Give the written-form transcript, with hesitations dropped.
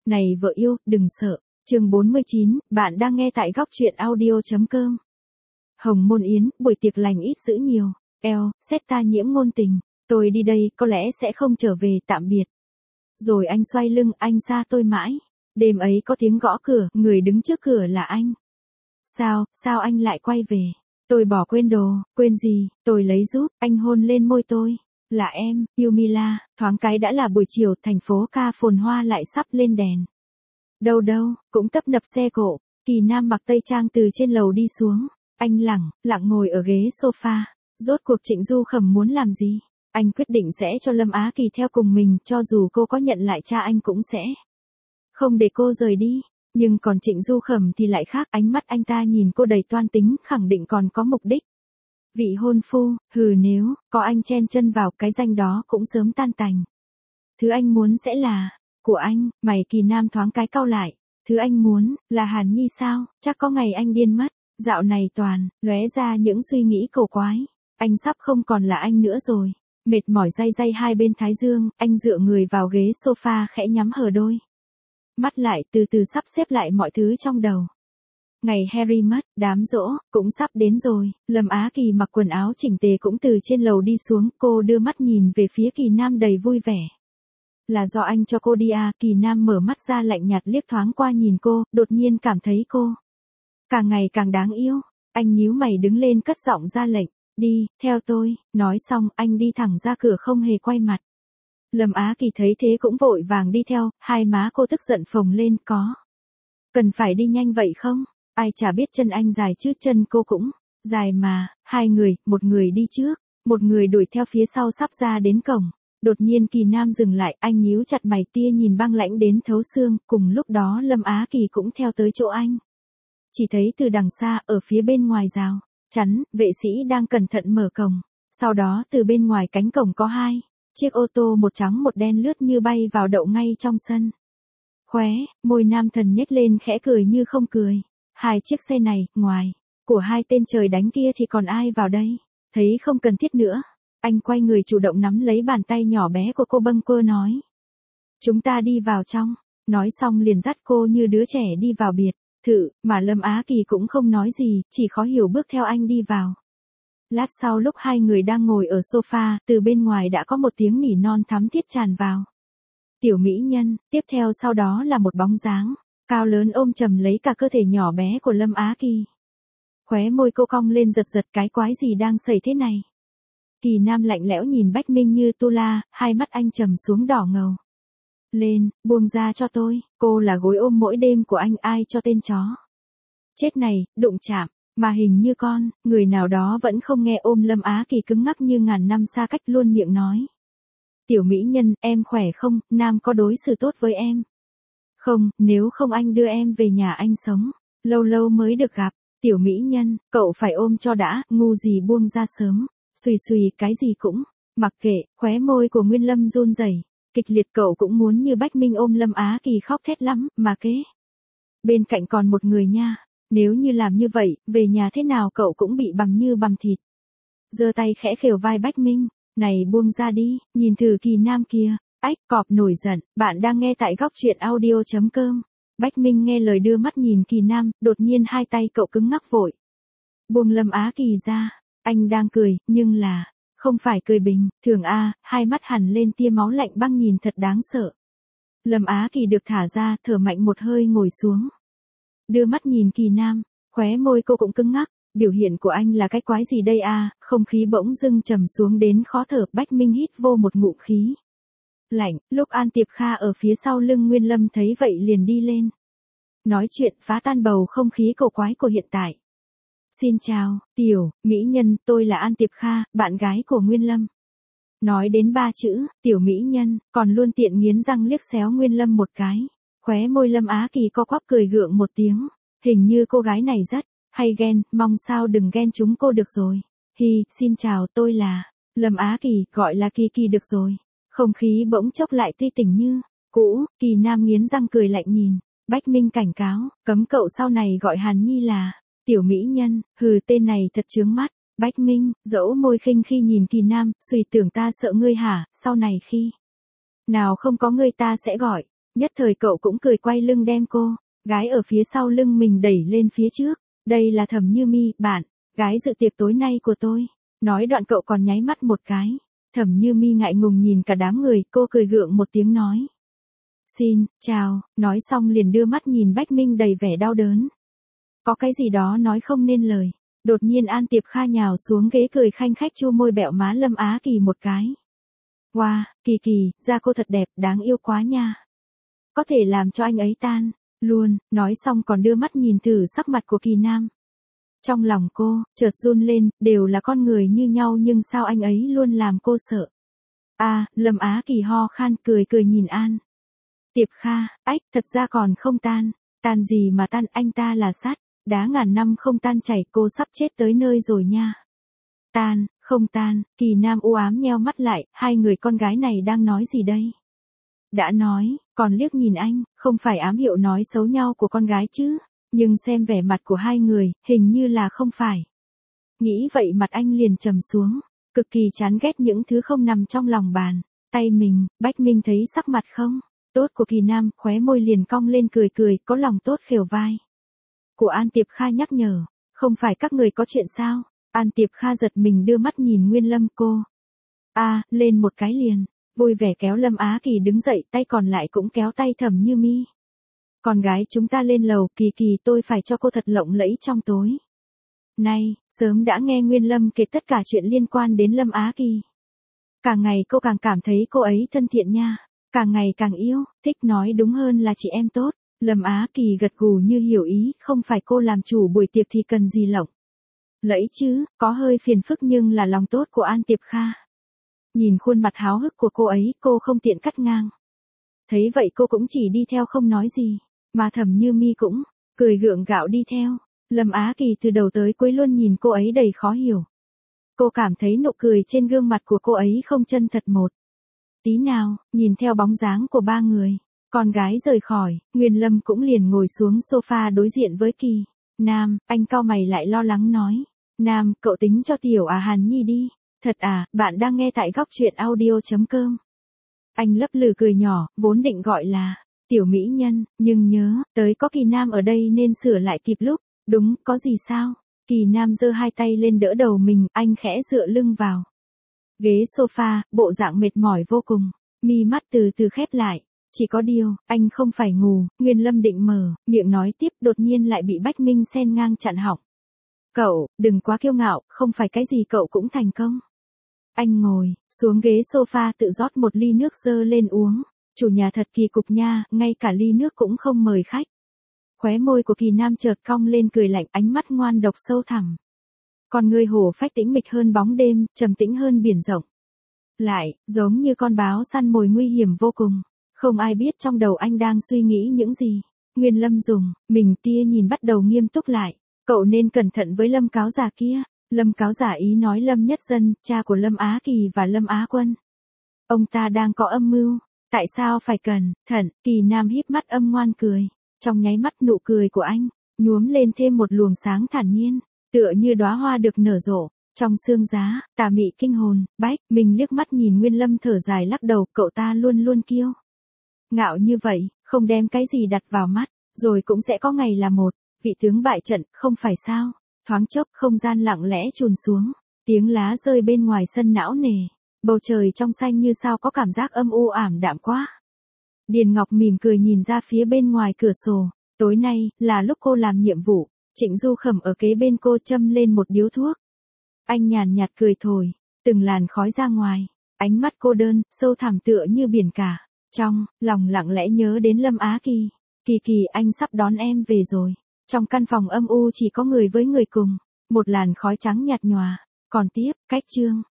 Này vợ yêu, đừng sợ. Chương 49, bạn đang nghe tại góc truyện audio.com. Hồng Môn Yến, buổi tiệc lành ít dữ nhiều. Sếp ta nhiễm ngôn tình. Tôi đi đây, có lẽ sẽ không trở về, tạm biệt. Rồi anh xoay lưng, anh xa tôi mãi. Đêm ấy có tiếng gõ cửa, người đứng trước cửa là anh. Sao anh lại quay về? Tôi bỏ quên đồ. Quên gì? Tôi lấy giúp. Anh hôn lên môi tôi. Là em, Yumila. Thoáng cái đã là buổi chiều, thành phố ca phồn hoa lại sắp lên đèn. Đâu, cũng tấp nập xe cộ. Kỳ Nam mặc tây trang từ trên lầu đi xuống. Anh lặng ngồi ở ghế sofa. Rốt cuộc Trịnh Du Khẩm muốn làm gì? Anh quyết định sẽ cho Lâm Á Kỳ theo cùng mình, cho dù cô có nhận lại cha anh cũng sẽ không để cô rời đi. Nhưng còn Trịnh Du Khẩm thì lại khác, ánh mắt anh ta nhìn cô đầy toan tính, khẳng định còn có mục đích. Vị hôn phu, nếu có anh chen chân vào, cái danh đó cũng sớm tan tành. Thứ anh muốn sẽ là của anh. Mày Kỳ Nam thoáng cái cau lại. Thứ anh muốn là Hàn Nhi sao? Chắc có ngày anh điên mất. Dạo này toàn lóe ra những suy nghĩ cổ quái. Anh sắp không còn là anh nữa rồi. Mệt mỏi day hai bên thái dương, anh dựa người vào ghế sofa khẽ nhắm hờ đôi mắt lại, từ từ sắp xếp lại mọi thứ trong đầu. Ngày Harry mất, đám giỗ cũng sắp đến rồi. Lâm Á Kỳ mặc quần áo chỉnh tề cũng từ trên lầu đi xuống, cô đưa mắt nhìn về phía Kỳ Nam đầy vui vẻ. Là do anh cho cô đi à? Kỳ Nam mở mắt ra lạnh nhạt liếc thoáng qua nhìn cô, đột nhiên cảm thấy cô càng ngày càng đáng yêu. Anh nhíu mày đứng lên cất giọng ra lệnh. Đi, theo tôi. Nói xong, anh đi thẳng ra cửa không hề quay mặt. Lâm Á Kỳ thấy thế cũng vội vàng đi theo, hai má cô tức giận phồng lên. Có cần phải đi nhanh vậy không? Ai chả biết chân anh dài chứ, chân cô cũng dài mà. Hai người, một người đi trước, một người đuổi theo phía sau sắp ra đến cổng. Đột nhiên Kỳ Nam dừng lại, anh nhíu chặt mày, tia nhìn băng lãnh đến thấu xương. Cùng lúc đó Lâm Á Kỳ cũng theo tới chỗ anh. Chỉ thấy từ đằng xa, ở phía bên ngoài rào chắn, vệ sĩ đang cẩn thận mở cổng. Sau đó từ bên ngoài cánh cổng có hai chiếc ô tô, một trắng một đen lướt như bay vào đậu ngay trong sân. Khóe môi nam thần nhếch lên khẽ cười như không cười. Hai chiếc xe này, ngoài của hai tên trời đánh kia thì còn ai vào đây? Thấy không cần thiết nữa, anh quay người chủ động nắm lấy bàn tay nhỏ bé của cô, bâng quơ nói. Chúng ta đi vào trong. Nói xong liền dắt cô như đứa trẻ đi vào biệt thự, mà Lâm Á Kỳ cũng không nói gì, chỉ khó hiểu bước theo anh đi vào. Lát sau lúc hai người đang ngồi ở sofa, từ bên ngoài đã có một tiếng nỉ non thắm thiết tràn vào. Tiểu mỹ nhân, tiếp theo sau đó là một bóng dáng cao lớn ôm chầm lấy cả cơ thể nhỏ bé của Lâm Á Kỳ. Khóe môi cô cong lên giật, cái quái gì đang xảy thế này? Kỳ Nam lạnh lẽo nhìn Bách Minh như tu la, hai mắt anh trầm xuống đỏ ngầu. Lên, buông ra cho tôi. Cô là gối ôm mỗi đêm của anh, ai cho tên chó chết này đụng chạm. Mà hình như người nào đó vẫn không nghe, ôm Lâm Á Kỳ cứng ngắc như ngàn năm xa cách, luôn miệng nói. Tiểu mỹ nhân, em khỏe không? Nam có đối xử tốt với em không? Nếu không anh đưa em về nhà anh sống. Lâu lâu mới được gặp. Tiểu mỹ nhân, cậu phải ôm cho đã, ngu gì buông ra sớm. Xùy cái gì cũng mặc kệ. Khóe môi của Nguyên Lâm run rẩy kịch liệt, cậu cũng muốn như Bách Minh ôm Lâm Á Kỳ khóc thét lắm, mà kế bên cạnh còn một người nha. Nếu như làm như vậy, về nhà thế nào cậu cũng bị bằm như bằm thịt. Giơ tay khẽ khều vai Bách Minh. Này buông ra đi, nhìn thử Kỳ Nam kia. Ách, cọp nổi giận. Bạn đang nghe tại góc truyện audio.com. Bách Minh nghe lời đưa mắt nhìn Kỳ Nam, đột nhiên hai tay cậu cứng ngắc vội buông Lâm Á Kỳ ra. Anh đang cười, nhưng là không phải cười bình thường a. Hai mắt hằn lên tia máu lạnh băng nhìn thật đáng sợ. Lâm Á Kỳ được thả ra, thở mạnh một hơi ngồi xuống. Đưa mắt nhìn Kỳ Nam, khóe môi cô cũng cứng ngắc. Biểu hiện của anh là cái quái gì đây a? Không khí bỗng dưng trầm xuống đến khó thở. Bách Minh hít vô một ngụm khí lạnh. Lúc An Tiệp Kha ở phía sau lưng Nguyên Lâm thấy vậy liền đi lên nói chuyện, phá tan bầu không khí cổ quái của hiện tại. Xin chào, tiểu mỹ nhân, tôi là An Tiệp Kha, bạn gái của Nguyên Lâm. Nói đến ba chữ tiểu mỹ nhân, còn luôn tiện nghiến răng liếc xéo Nguyên Lâm một cái. Khóe môi Lâm Á Kỳ co quắp cười gượng một tiếng. Hình như cô gái này rất hay ghen, mong sao đừng ghen chúng cô được rồi. Xin chào, tôi là Lâm Á Kỳ, gọi là Kỳ được rồi. Không khí bỗng chốc lại tươi tỉnh như cũ. Kỳ Nam nghiến răng cười lạnh nhìn Bách Minh, cảnh cáo, cấm cậu sau này gọi Hàn Nhi là tiểu mỹ nhân. Tên này thật chướng mắt. Bách Minh dẫu môi khinh khi nhìn Kỳ Nam, suy tưởng ta sợ ngươi hả? Sau này khi nào không có ngươi ta sẽ gọi Nhất thời cậu cũng cười quay lưng đem cô, gái ở phía sau lưng mình đẩy lên phía trước. Đây là Thẩm Như Mi, bạn, gái dự tiệc tối nay của tôi. Nói đoạn cậu còn nháy mắt một cái. Thẩm Như Mi ngại ngùng nhìn cả đám người, cô cười gượng một tiếng nói. Xin, chào, nói xong liền đưa mắt nhìn Bách Minh đầy vẻ đau đớn. Có cái gì đó nói không nên lời. Đột nhiên An Tiệp Kha nhào xuống ghế cười khanh khách chu môi bẹo má Lâm Á Kỳ một cái. Wow, Kỳ Kỳ, da cô thật đẹp, đáng yêu quá nha. Có thể làm cho anh ấy tan, luôn, nói xong còn đưa mắt nhìn thử sắc mặt của Kỳ Nam. Trong lòng cô, chợt run lên, đều là con người như nhau nhưng sao anh ấy luôn làm cô sợ. Lâm Á Kỳ ho khan cười cười nhìn An Tiệp Kha, ách, thật ra còn không tan. Tan gì mà tan, anh ta là sắt, đá ngàn năm không tan chảy, cô sắp chết tới nơi rồi nha. Tan, không tan, Kỳ Nam u ám nheo mắt lại, hai người con gái này đang nói gì đây? Đã nói, còn liếc nhìn anh, không phải ám hiệu nói xấu nhau của con gái chứ, nhưng xem vẻ mặt của hai người, hình như là không phải. Nghĩ vậy mặt anh liền trầm xuống, cực kỳ chán ghét những thứ không nằm trong lòng bàn, tay mình, Bách Minh thấy sắc mặt không tốt của Kỳ Nam, khóe môi liền cong lên cười cười, có lòng tốt khều vai. Của An Tiệp Kha nhắc nhở, không phải các người có chuyện sao? An Tiệp Kha giật mình đưa mắt nhìn Nguyên Lâm cô. Lên một cái liền, vui vẻ kéo Lâm Á Kỳ đứng dậy, tay còn lại cũng kéo tay Thẩm Như Mi. Con gái chúng ta lên lầu, Kỳ Kỳ tôi phải cho cô thật lộng lẫy trong tối. Này, sớm đã nghe Nguyên Lâm kể tất cả chuyện liên quan đến Lâm Á Kỳ. Càng ngày cô càng cảm thấy cô ấy thân thiện nha, càng ngày càng yêu, thích nói đúng hơn là chị em tốt. Lâm Á Kỳ gật gù như hiểu ý, không phải cô làm chủ buổi tiệc thì cần gì lộng lẫy chứ, có hơi phiền phức nhưng là lòng tốt của An Tiệp Kha. Nhìn khuôn mặt háo hức của cô ấy, cô không tiện cắt ngang. Thấy vậy cô cũng chỉ đi theo không nói gì, mà Thẩm Như Mi cũng cười gượng gạo đi theo. Lâm Á Kỳ từ đầu tới cuối luôn nhìn cô ấy đầy khó hiểu. Cô cảm thấy nụ cười trên gương mặt của cô ấy không chân thật một tí nào, nhìn theo bóng dáng của ba người. Con gái rời khỏi, Nguyên Lâm cũng liền ngồi xuống sofa đối diện với Kỳ Nam, anh cau mày lại lo lắng nói. Nam, cậu tính cho tiểu Hàn Nhi đi. Thật à, bạn đang nghe tại góc truyện audio.com. Anh lấp lử cười nhỏ, vốn định gọi là tiểu mỹ nhân, nhưng nhớ, tới có Kỳ Nam ở đây nên sửa lại kịp lúc. Đúng, có gì sao? Kỳ Nam giơ hai tay lên đỡ đầu mình, anh khẽ dựa lưng vào ghế sofa, bộ dạng mệt mỏi vô cùng, mi mắt từ từ khép lại. Chỉ có điều, anh không phải ngu, Nguyên Lâm định mở miệng nói tiếp, đột nhiên lại bị Bách Minh xen ngang chặn họng. Cậu, đừng quá kiêu ngạo, không phải cái gì cậu cũng thành công. Anh ngồi xuống ghế sofa tự rót một ly nước dơ lên uống. Chủ nhà thật kỳ cục nha, ngay cả ly nước cũng không mời khách. Khóe môi của Kỳ Nam chợt cong lên cười lạnh, ánh mắt ngoan độc sâu thẳm. Con người hổ phách tĩnh mịch hơn bóng đêm, trầm tĩnh hơn biển rộng. Lại, giống như con báo săn mồi nguy hiểm vô cùng. Không ai biết trong đầu anh đang suy nghĩ những gì. Nguyên Lâm dùng mình tia nhìn bắt đầu nghiêm túc lại. Cậu nên cẩn thận với Lâm cáo giả kia. Lâm cáo giả ý nói Lâm Nhất Dân, cha của Lâm Á Kỳ và Lâm Á Quân. Ông ta đang có âm mưu. Tại sao phải cẩn thận? Kỳ Nam híp mắt âm ngoan cười. Trong nháy mắt nụ cười của anh nhuốm lên thêm một luồng sáng thản nhiên, tựa như đóa hoa được nở rộ trong sương giá, tà mị kinh hồn. Bách Minh liếc mắt nhìn Nguyên Lâm thở dài lắc đầu, cậu ta luôn luôn kiêu ngạo như vậy, không đem cái gì đặt vào mắt, rồi cũng sẽ có ngày là một vị tướng bại trận, không phải sao? Thoáng chốc không gian lặng lẽ trùn xuống, tiếng lá rơi bên ngoài sân não nề, bầu trời trong xanh như sao có cảm giác âm u ảm đạm quá. Điền Ngọc mỉm cười nhìn ra phía bên ngoài cửa sổ, tối nay là lúc cô làm nhiệm vụ. Trịnh Du Khẩm ở kế bên cô châm lên một điếu thuốc. Anh nhàn nhạt cười thổi từng làn khói ra ngoài, ánh mắt cô đơn, sâu thẳm tựa như biển cả. Trong lòng lặng lẽ nhớ đến Lâm Á Kỳ. Kỳ Kỳ, anh sắp đón em về rồi. Trong căn phòng âm u chỉ có người với người cùng, một làn khói trắng nhạt nhòa. Còn tiếp, cách chương